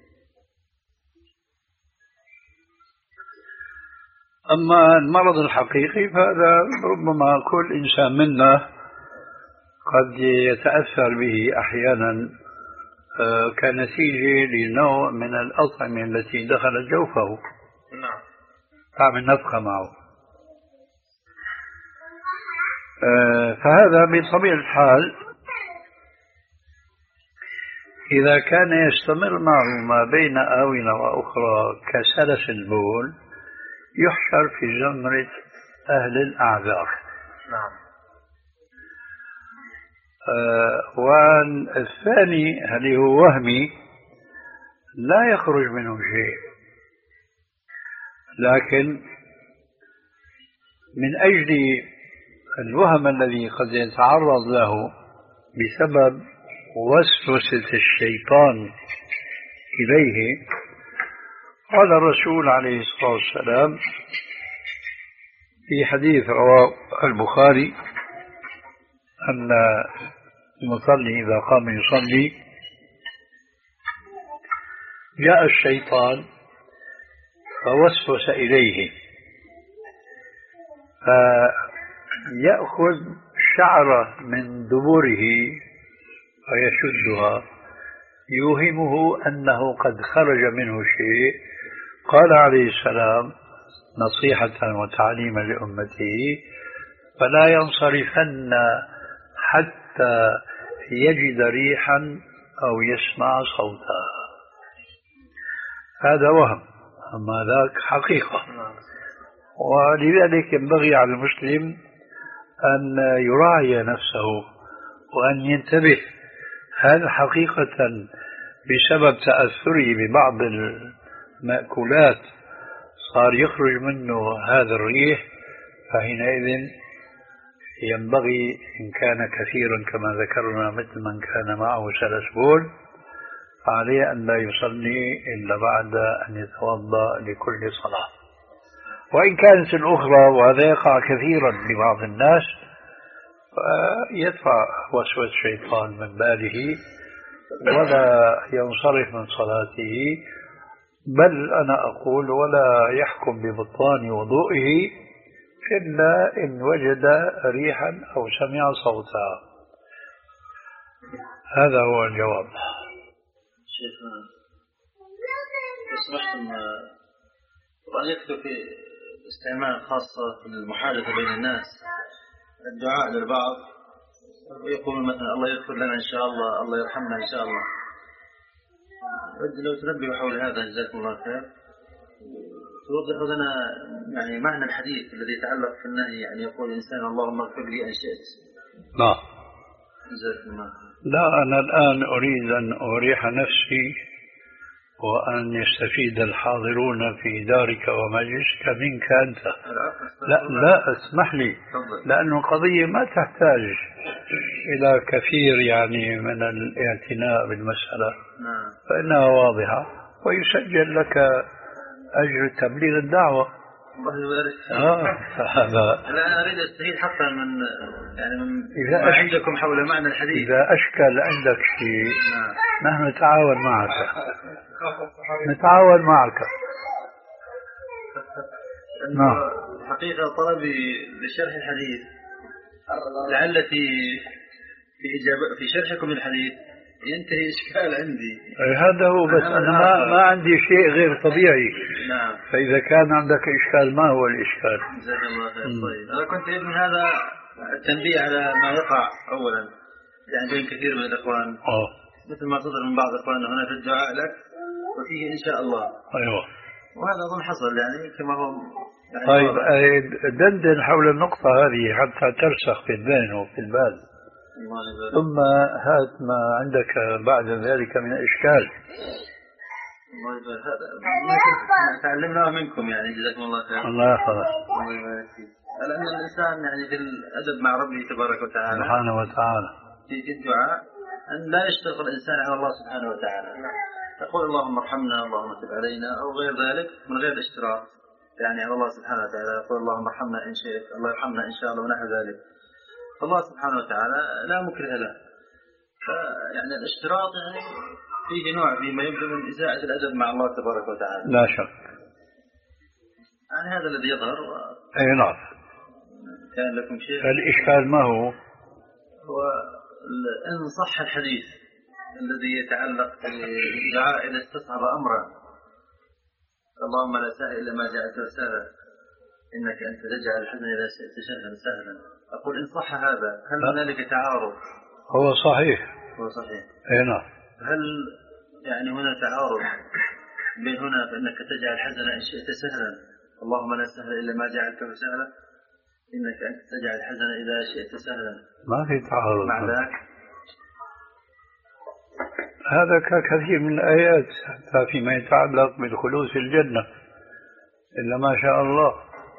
أما المرض الحقيقي فهذا ربما كل إنسان منا قد يتأثر به أحيانا كنتيجة لنوع من الأطعمة التي دخلت جوفه، نعم، تعمل نفخة معه. فهذا بطبيعة الحال إذا كان يستمر معه ما بين آونة وأخرى كسلس البول يحشر في زمرة أهل الأعذار. نعم. آه والثاني اللي هو وهمي لا يخرج منه شيء، لكن من أجل الوهم الذي قد يتعرض له بسبب وسوسة الشيطان إليه، قال الرسول عليه الصلاة والسلام في حديث رواه البخاري أن المصلي إذا قام يصلي جاء الشيطان فوسوس إليه فيأخذ شعرة من دبره ويشدها يوهمه أنه قد خرج منه شيء. قال عليه السلام نصيحة وتعليما لأمته فلا ينصرفن حتى يجد ريحا أو يسمع صوتا. هذا وهم، أما ذاك حقيقة. ولذلك ينبغي على المسلم أن يراعي نفسه وأن ينتبه هذا حقيقة بسبب تأثري ببعض المأكولات صار يخرج منه هذا الريح، فحينئذ ينبغي إن كان كثيرا كما ذكرنا مثل من كان معه سلسبول فعليه أن لا يصلي إلا بعد أن يتوضأ لكل صلاة. وإن كانت الأخرى، وهذا يقع كثيرا لبعض الناس، يدفع وسوسة الشيطان من باله ولا ينصرف من صلاته، بل أنا أقول ولا يحكم ببطلان وضوئه إلا إن وجد ريحا أو سمع صوتا. هذا هو الجواب. شيخنا سمحتم طبعا يكتب في استعمال خاصة في المحادثة بين الناس الدعاء للبعض ويقول مثلا الله يغفر لنا إن شاء الله، الله يرحمنا إن شاء الله. لو تنبهوا حول هذا جزاكم الله خير، توضح لنا يعني معنى الحديث الذي يتعلق في النهي، يعني يقول الإنسان اللهم اغفر لي إن شئت. لا جزاكم الله. لا، أنا الآن أريد أن أريح نفسي وأن يستفيد الحاضرون في دارك ومجلسك منك أنت. لا لا اسمح لي، لأن القضية ما تحتاج إلى كثير يعني من الاعتناء بالمسألة، فإنها واضحة ويسجل لك أجر تبليغ الدعوة. الله يبارك. آه هذا. لا أنا أريد أستفيد حتى من يعني من ما عندكم حول معنى الحديث. إذا أشكل عندك شيء نحن نتعاون معك نتعاون معك. نعم. حقيقة طلبي لشرح الحديث لعل في في إجابة في شرحكم للحديث ينتهي إشكال عندي. هذا هو، بس أنا ما, ما عندي شيء غير طبيعي. نعم. فإذا كان عندك إشكال ما هو الإشكال؟ جزاك الله خير. طيب أنا كنت أريد من هذا التنبيه على ما يقع أولا يعني بين كثير من الإخوان. أوه. مثل ما صدر من بعض إخواننا هنا في الدعاء لك وفيه إن شاء الله. أيوة. وهذا أظن حصل يعني كما هو يعني. طيب دندن حول النقطة هذه حتى ترسخ في الذهن وفي البال، ثم هات ما عندك بعد ذلك من إشكال. الله يبارك. هذا تعلمناه منكم يعني جزاكم الله خير. الله يحفظك. الله يبارك فيك. لأن الإنسان يعني في الأدب مع ربه تبارك وتعالى سبحانه وتعالى في الدعاء أن لا يشتغل الإنسان على الله سبحانه وتعالى، تقول اللهم ارحمنا، اللهم تب علينا أو غير ذلك من غير اشتراط يعني على الله سبحانه وتعالى. يقول اللهم ارحمنا إن شئت، الله يرحمنا إن شاء الله ونحو ذلك. فالله سبحانه وتعالى لا مكره له. فيعني الاشتراط يعني فيه نوع فيما يبدو من إساءة الأدب مع الله تبارك وتعالى. لا شك. يعني هذا الذي يظهر. أي نعم. كان لكم شيء. الإشكال ما هو؟ هو إن صح الحديث الذي يتعلق بالدعاء إذا استصعب أمرا اللهم لا سهل إلا ما جاءته سهلا إنك أنت تجعل الحزن إذا شئت سهلا سهلا. أقول إن صح هذا هل هنالك تعارض؟ هو صحيح. هو صحيح. أي نعم. هل يعني هنا تعارض بين هنا فإنك تجعل الحزن إن شئت سهلا اللهم لا سهل إلا ما جعلته سهلا إنك أنت تجعل الحزن إذا شئت سهلا؟ ما في تعارض مع ذلك. هذا كثير من الآيات حتى فيما يتعلق بالخلود في الجنة إلا ما شاء الله.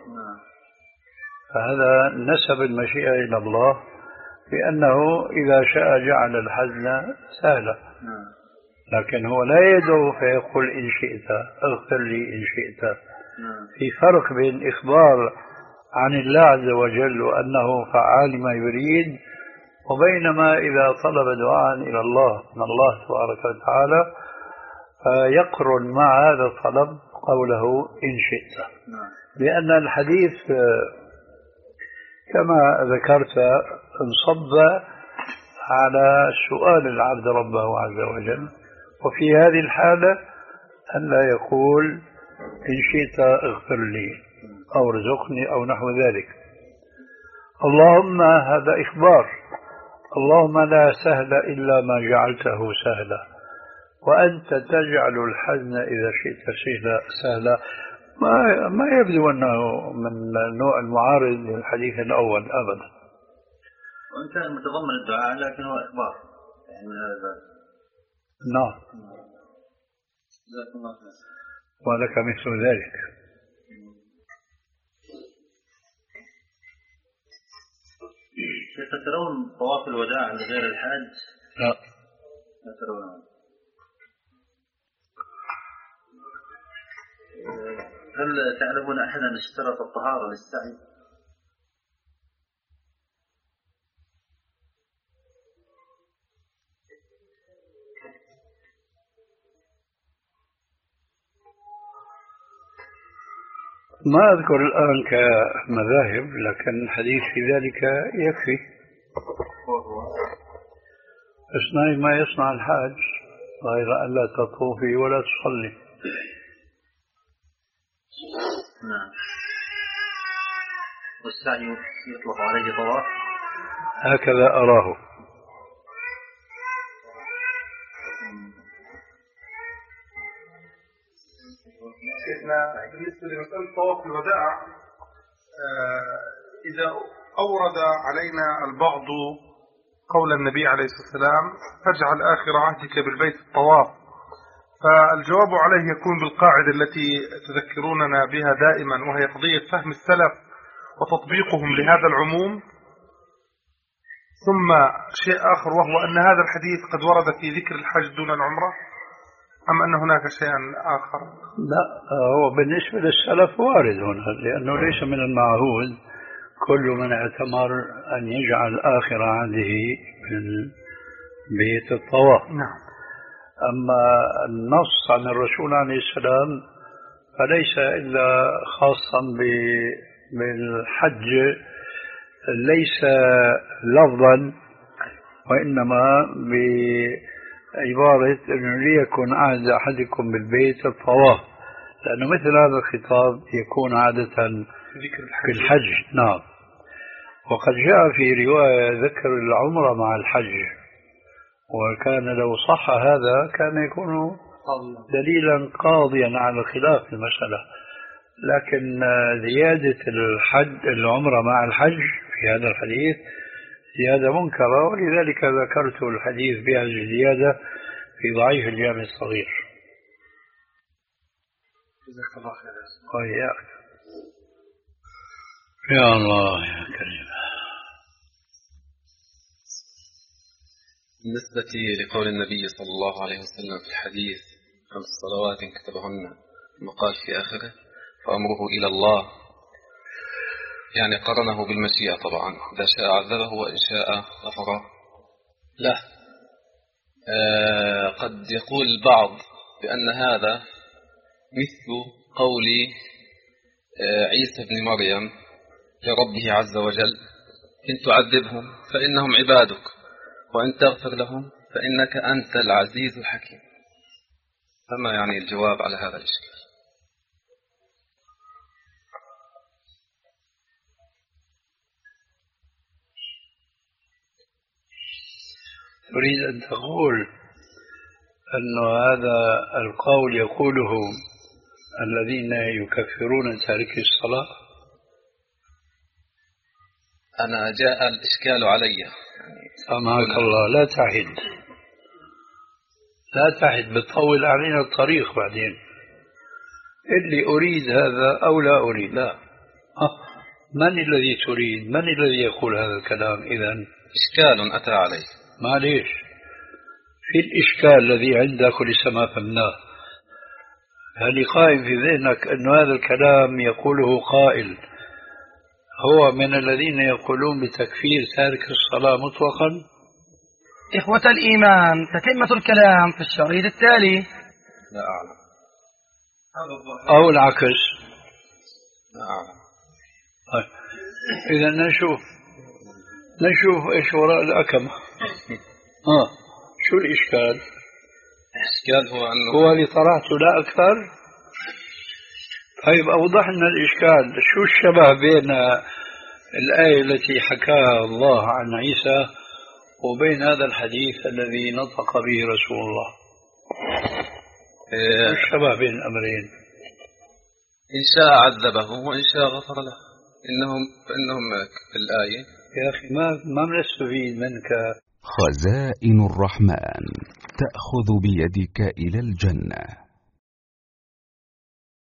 فهذا نسب المشيئة إلى الله بأنه إذا شاء جعل الحزن سهلا، لكن هو لا يدعو فيقول إن شئت اغفر لي إن شئت. في فرق بين إخبار عن الله عز وجل وأنه فعال ما يريد، وبينما إذا طلب دعاء إلى الله من الله تبارك وتعالى فيقرن مع هذا الطلب قوله إن شئت، لأن الحديث كما ذكرت انصب على سؤال العبد ربه عز وجل، وفي هذه الحالة أن لا يقول إن شئت اغفر لي أو ارزقني أو نحو ذلك. اللهم هذا إخبار، اللهم لا سهل إلا ما جعلته سهلا وأنت تجعل الحزن إذا شئت سهلا سهلا. ما ما يبدو أنه من نوع المعارض للحديث الأول أبدا، وإن كان متضمن الدعاء لكن هو إخبار. يعني من هذا الباب. نعم. جزاكم الله خير. ولك مثل ذلك. كيف ترون طواف الوداع لغير الحاج؟ لا. لا ترون. هل تعلمون أحدا اشترط الطهارة للسعي؟ ما أذكر الآن كمذاهب، لكن الحديث في ذلك يكفي. اصنعي ما يصنع الحاج غير أن لا تطوفي ولا تصلي. نعم. والسعي يطلق عليه طواف؟ هكذا أراه. بالنسبة لمسألة طواف الوداع، إذا أورد علينا البعض قول النبي عليه الصلاة والسلام فاجعل آخر عهدك بالبيت الطواف، فالجواب عليه يكون بالقاعدة التي تذكروننا بها دائما، وهي قضية فهم السلف وتطبيقهم لهذا العموم. ثم شيء آخر، وهو أن هذا الحديث قد ورد في ذكر الحج دون العمرة، أم أن هناك شيئا آخر؟ لا، هو بالنسبة للسلف وارد هنا، لأنه ليس من المعهود كل من اعتمر أن يجعل آخر عهده بيت الطواف. نعم. أما النص عن الرسول عليه السلام فليس إلا خاصا بالحج، ليس لفظا وإنما بعبارة أنه ليكن عهد أحدكم بالبيت الطواف، لأنه مثل هذا الخطاب يكون عادة في الحج. نعم. وقد جاء في رواية ذكر العمرة مع الحج، وكان لو صح هذا كان يكون دليلا قاضيا على الخلاف في المسألة، لكن زيادة الحج العمرة مع الحج في هذا الحديث زيادة منكرة، ولذلك ذكرت الحديث بهذه الزيادة في ضعيف الجامع الصغير. جزاك الله خير. وإياك. يا الله يا كريم. بالنسبة لقول النبي صلى الله عليه وسلم في الحديث خمس صلوات كتبهن مقال في آخره فأمره إلى الله، يعني قرنه بالمشيئة طبعا، إذا شاء عذبه وإن شاء غفر له. آه قد يقول البعض بأن هذا مثل قول آه عيسى بن مريم لربه عز وجل إن تعذبهم فإنهم عبادك وإن تغفر لهم فإنك أنت العزيز الحكيم. فما يعني الجواب على هذا الإشكال؟ تريد أن تقول أن هذا القول يقوله الذين يكفرون تارك الصلاة؟ أنا جاء الإشكال علي. سامحك الله، لا تعهد لا تعهد بتطول علينا الطريق بعدين. اللي أريد هذا أو لا أريد. لا أه. من الذي تريد؟ من الذي يقول هذا الكلام؟ إذن إشكال أتى علي. معليش، في الإشكال الذي عندك لسه ما فهمناه. هل قائم في ذهنك أن هذا الكلام يقوله قائل هو من الذين يقولون بتكفير تارك الصلاة مطلقا؟ إخوة الإيمان، تتمة الكلام في الشريط التالي. لا أعلم. أو العكس. لا أعلم. طيب. إذا نشوف نشوف إيش وراء الأكمة. آه. شو الإشكال؟ الإشكال هو أنه هو اللي طرحته لا أكثر. طيب أوضح لنا الإشكال. شو الشبه بين الآية التي حكاها الله عن عيسى وبين هذا الحديث الذي نطق به رسول الله؟ شو الشبه بين الأمرين؟ إن شاء عذبه وإن شاء غفر له. إنهم فإنهم في الآية. يا أخي ما ما بنستفيد منك خزائن الرحمن تأخذ بيدك إلى الجنة.